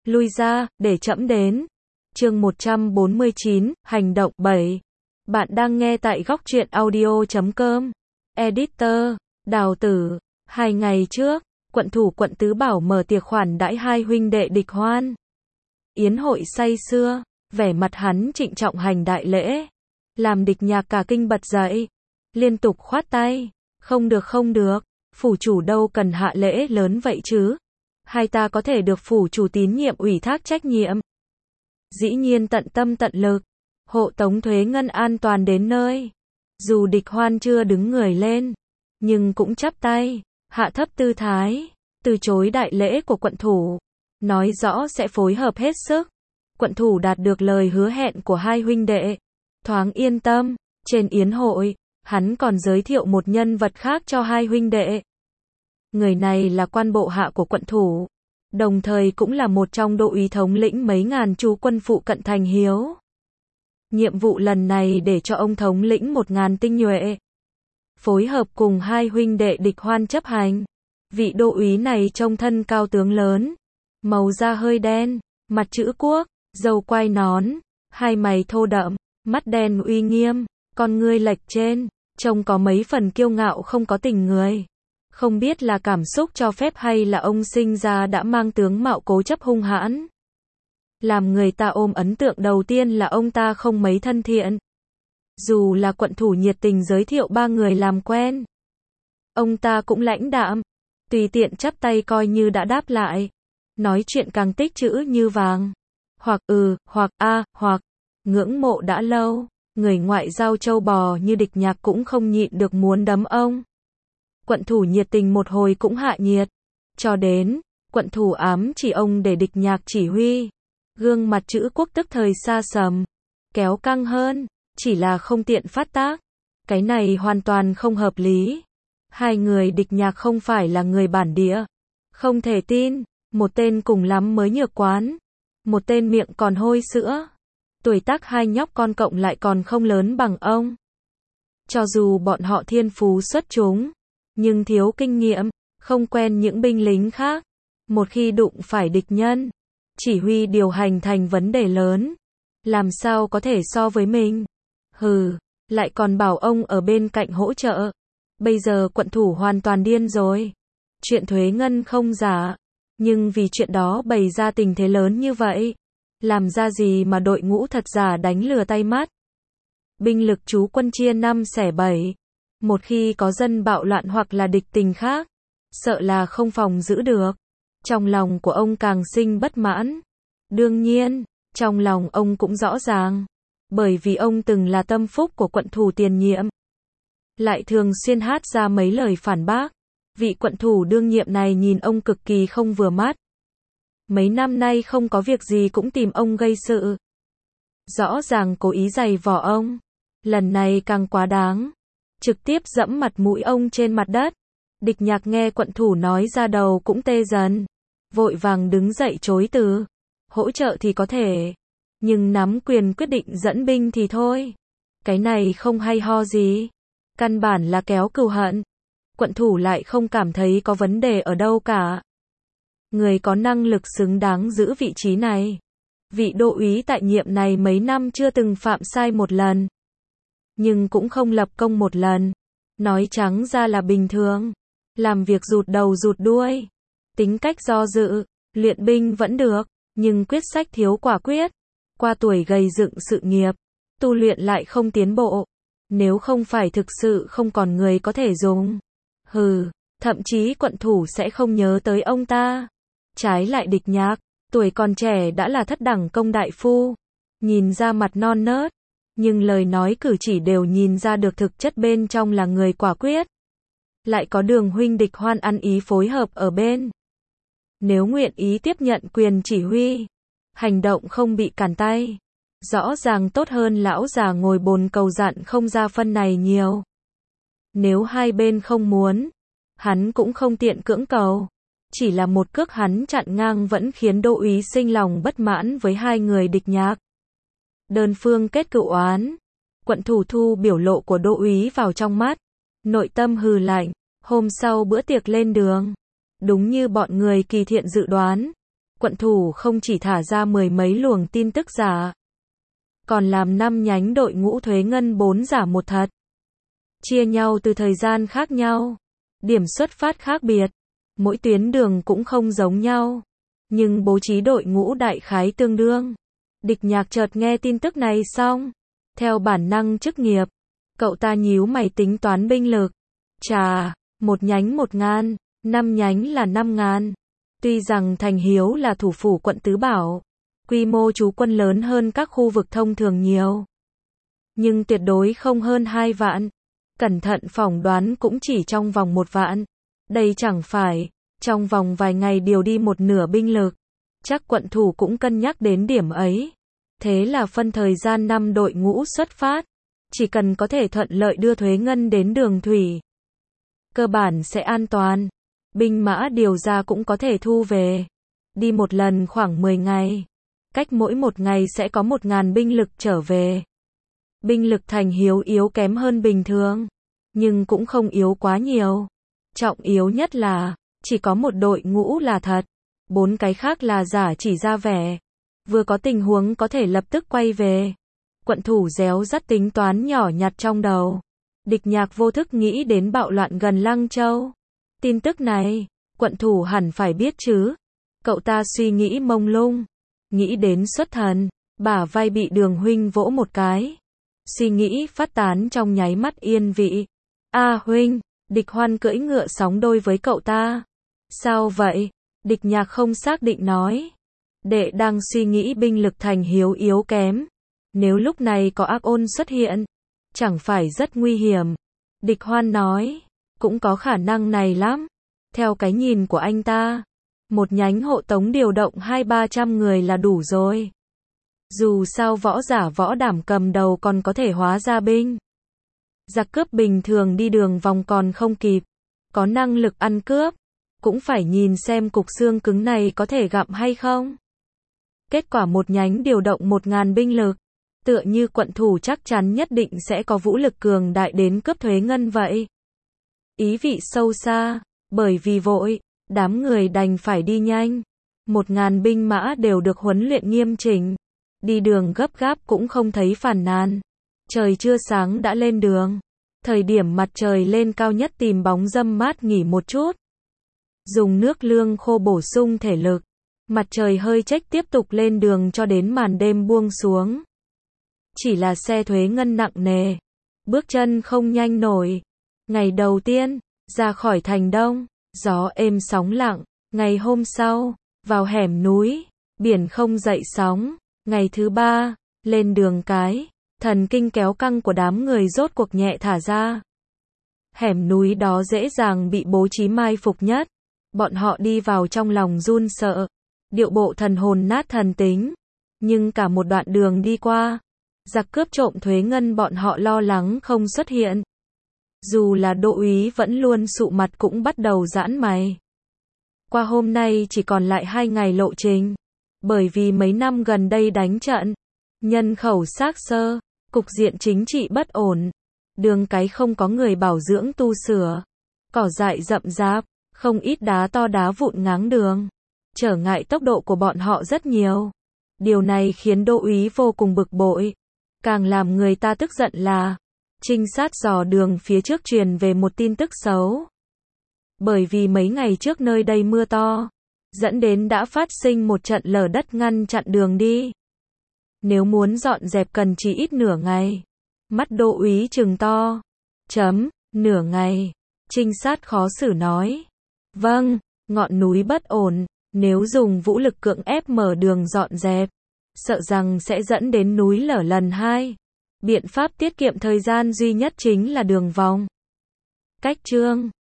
lui ra, để trẫm đến. Chương 149, hành động 7. Bạn đang nghe tại góc truyện audio.com. Editor, Đào Tử. 2 ngày trước, quận thủ quận Tứ Bảo mở tiệc khoản đãi hai huynh đệ Địch Hoan. Yến hội say sưa, vẻ mặt hắn trịnh trọng hành đại lễ. Làm Địch Nhạc cả kinh bật dậy, liên tục khoát tay. Không được không được, phủ chủ đâu cần hạ lễ lớn vậy chứ. Hai ta có thể được phủ chủ tín nhiệm ủy thác trách nhiệm. Dĩ nhiên tận tâm tận lực, hộ tống Thuế Ngân an toàn đến nơi. Dù Địch Hoan chưa đứng người lên, nhưng cũng chắp tay, hạ thấp tư thái, từ chối đại lễ của quận thủ. Nói rõ sẽ phối hợp hết sức. Quận thủ đạt được lời hứa hẹn của hai huynh đệ, thoáng yên tâm. Trên yến hội, hắn còn giới thiệu một nhân vật khác cho hai huynh đệ. Người này là quan bộ hạ của quận thủ, đồng thời cũng là một trong đô úy thống lĩnh mấy ngàn chú quân phụ cận thành Hiếu. Nhiệm vụ lần này để cho ông thống lĩnh 1000 tinh nhuệ, phối hợp cùng hai huynh đệ Địch Hoan chấp hành. Vị đô úy này trông thân cao tướng lớn, màu da hơi đen, mặt chữ quốc, râu quai nón, hai mày thô đậm, mắt đen uy nghiêm, con ngươi lệch trên, trông có mấy phần kiêu ngạo không có tình người. Không biết là cảm xúc cho phép hay là ông sinh ra đã mang tướng mạo cố chấp hung hãn. Làm người ta ôm ấn tượng đầu tiên là ông ta không mấy thân thiện. Dù là quận thủ nhiệt tình giới thiệu 3 người làm quen, ông ta cũng lãnh đạm, tùy tiện chắp tay coi như đã đáp lại. Nói chuyện càng tích chữ như vàng. Hoặc hoặc hoặc ngưỡng mộ đã lâu, người ngoại giao châu bò như Địch Nhạc cũng không nhịn được muốn đấm ông. Quận thủ nhiệt tình một hồi cũng hạ nhiệt. Cho đến, quận thủ ám chỉ ông để Địch Nhạc chỉ huy. Gương mặt chữ quốc tức thời xa sầm, kéo căng hơn, chỉ là không tiện phát tác. Cái này hoàn toàn không hợp lý. Hai người Địch Nhạc không phải là người bản địa. Không thể tin, một tên cùng lắm mới nhược quán, một tên miệng còn hôi sữa. Tuổi tác hai nhóc con cộng lại còn không lớn bằng ông. Cho dù bọn họ thiên phú xuất chúng, nhưng thiếu kinh nghiệm, không quen những binh lính khác. Một khi đụng phải địch nhân, chỉ huy điều hành thành vấn đề lớn. Làm sao có thể so với mình? Hừ, lại còn bảo ông ở bên cạnh hỗ trợ. Bây giờ quận thủ hoàn toàn điên rồi. Chuyện Thuế Ngân không giả, nhưng vì chuyện đó bày ra tình thế lớn như vậy. Làm ra gì mà đội ngũ thật giả đánh lừa tay mắt. Binh lực chú quân chia 5 xẻ 7. Một khi có dân bạo loạn hoặc là địch tình khác, sợ là không phòng giữ được. Trong lòng của ông càng sinh bất mãn. Đương nhiên, trong lòng ông cũng rõ ràng. Bởi vì ông từng là tâm phúc của quận thủ tiền nhiệm. Lại thường xuyên hát ra mấy lời phản bác. Vị quận thủ đương nhiệm này nhìn ông cực kỳ không vừa mắt. Mấy năm nay không có việc gì cũng tìm ông gây sự. Rõ ràng cố ý giày vò ông. Lần này càng quá đáng. Trực tiếp dẫm mặt mũi ông trên mặt đất. Địch Nhạc nghe quận thủ nói ra đầu cũng tê dần. Vội vàng đứng dậy chối từ. Hỗ trợ thì có thể, nhưng nắm quyền quyết định dẫn binh thì thôi. Cái này không hay ho gì. Căn bản là kéo cừu hận. Quận thủ lại không cảm thấy có vấn đề ở đâu cả. Người có năng lực xứng đáng giữ vị trí này. Vị đô úy tại nhiệm này mấy năm chưa từng phạm sai một lần. Nhưng cũng không lập công một lần. Nói trắng ra là bình thường. Làm việc rụt đầu rụt đuôi. Tính cách do dự, luyện binh vẫn được, nhưng quyết sách thiếu quả quyết. Qua tuổi gầy dựng sự nghiệp, tu luyện lại không tiến bộ. Nếu không phải thực sự không còn người có thể dùng. Hừ, thậm chí quận thủ sẽ không nhớ tới ông ta. Trái lại Địch Nhạc, tuổi còn trẻ đã là thất đẳng công đại phu. Nhìn ra mặt non nớt, nhưng lời nói cử chỉ đều nhìn ra được thực chất bên trong là người quả quyết. Lại có Đường huynh Địch Hoan ăn ý phối hợp ở bên. Nếu nguyện ý tiếp nhận quyền chỉ huy, hành động không bị cản tay, rõ ràng tốt hơn lão già ngồi bồn cầu dặn không ra phân này nhiều. Nếu hai bên không muốn, hắn cũng không tiện cưỡng cầu. Chỉ là một cước hắn chặn ngang vẫn khiến đô úy sinh lòng bất mãn với hai người Địch Nhạc. Đơn phương kết cựu oán. Quận thủ thu biểu lộ của đô úy vào trong mắt. Nội tâm hừ lạnh. Hôm sau bữa tiệc lên đường. Đúng như bọn người Kỳ Thiện dự đoán. quận thủ không chỉ thả ra mười mấy luồng tin tức giả, còn làm 5 nhánh đội ngũ thuế ngân 4 giả một thật. Chia nhau từ thời gian khác nhau, điểm xuất phát khác biệt, mỗi tuyến đường cũng không giống nhau, nhưng bố trí đội ngũ đại khái tương đương. Địch Nhạc chợt nghe tin tức này xong, theo bản năng chức nghiệp, cậu ta nhíu mày tính toán binh lực. Chà, một nhánh 1.000, 5 nhánh là 5.000. Tuy rằng Thành Hiếu là thủ phủ quận Tứ Bảo, quy mô trú quân lớn hơn các khu vực thông thường nhiều, nhưng tuyệt đối không hơn 2 vạn. Cẩn thận phỏng đoán cũng chỉ trong vòng 1 vạn. Đây chẳng phải, trong vòng vài ngày điều đi một nửa binh lực. Chắc quận thủ cũng cân nhắc đến điểm ấy. Thế là phân thời gian 5 đội ngũ xuất phát. Chỉ cần có thể thuận lợi đưa thuế ngân đến đường thủy, cơ bản sẽ an toàn. Binh mã điều ra cũng có thể thu về. Đi một lần khoảng 10 ngày. Cách mỗi 1 ngày sẽ có 1.000 binh lực trở về. Binh lực Thành Hiếu yếu kém hơn bình thường, nhưng cũng không yếu quá nhiều. Trọng yếu nhất là, chỉ có một đội ngũ là thật, 4 cái khác là giả chỉ ra vẻ. Vừa có tình huống có thể lập tức quay về. Quận thủ réo rắt tính toán nhỏ nhặt trong đầu. Địch Nhạc vô thức nghĩ đến bạo loạn gần Lăng Châu. Tin tức này, quận thủ hẳn phải biết chứ. Cậu ta suy nghĩ mông lung, nghĩ đến xuất thần, bả vai bị Đường huynh vỗ một cái. Suy nghĩ phát tán trong nháy mắt yên vị. Huynh, Địch Hoan cưỡi ngựa sóng đôi với cậu ta. Sao vậy? Địch Nhạc không xác định nói. Đệ đang suy nghĩ binh lực Thành Hiếu yếu kém. Nếu lúc này có ác ôn xuất hiện, chẳng phải rất nguy hiểm. Địch Hoan nói, cũng có khả năng này lắm. Theo cái nhìn của anh ta, một nhánh hộ tống điều động 200-300 người là đủ rồi. Dù sao võ giả võ đảm cầm đầu còn có thể hóa ra binh. Giặc cướp bình thường đi đường vòng còn không kịp. Có năng lực ăn cướp, cũng phải nhìn xem cục xương cứng này có thể gặm hay không. Kết quả một nhánh điều động 1.000 binh lực, tựa như quận thủ chắc chắn nhất định sẽ có vũ lực cường đại đến cướp thuế ngân vậy. Ý vị sâu xa, bởi vì vội, đám người đành phải đi nhanh. 1.000 binh mã đều được huấn luyện nghiêm chỉnh. Đi đường gấp gáp cũng không thấy phàn nàn. Trời chưa sáng đã lên đường. Thời điểm mặt trời lên cao nhất tìm bóng râm mát nghỉ một chút. Dùng nước lương khô bổ sung thể lực. Mặt trời hơi chếch tiếp tục lên đường cho đến màn đêm buông xuống. Chỉ là xe thuế ngân nặng nề. Bước chân không nhanh nổi. Ngày đầu tiên, ra khỏi thành đông, gió êm sóng lặng. Ngày hôm sau, vào hẻm núi, biển không dậy sóng. Ngày thứ 3, lên đường cái, thần kinh kéo căng của đám người rốt cuộc nhẹ thả ra. Hẻm núi đó dễ dàng bị bố trí mai phục nhất. Bọn họ đi vào trong lòng run sợ, điệu bộ thần hồn nát thần tính. Nhưng cả một đoạn đường đi qua, giặc cướp trộm thuế ngân bọn họ lo lắng không xuất hiện. Dù là Đỗ úy vẫn luôn sụ mặt cũng bắt đầu giãn mày. Qua hôm nay chỉ còn lại 2 ngày lộ trình. Bởi vì mấy năm gần đây đánh trận, nhân khẩu xác xơ, cục diện chính trị bất ổn, đường cái không có người bảo dưỡng tu sửa, cỏ dại rậm rạp, không ít đá to đá vụn ngáng đường, trở ngại tốc độ của bọn họ rất nhiều. Điều này khiến Đỗ úy vô cùng bực bội. Càng làm người ta tức giận là, trinh sát dò đường phía trước truyền về một tin tức xấu. Bởi vì mấy ngày trước nơi đây mưa to, dẫn đến đã phát sinh một trận lở đất ngăn chặn đường đi. Nếu muốn dọn dẹp cần chỉ ít nửa ngày. Mắt Đỗ úy trừng to. Nửa ngày. Trinh sát khó xử nói. Vâng, ngọn núi bất ổn, nếu dùng vũ lực cưỡng ép mở đường dọn dẹp, sợ rằng sẽ dẫn đến núi lở lần 2. Biện pháp tiết kiệm thời gian duy nhất chính là đường vòng. Cách chương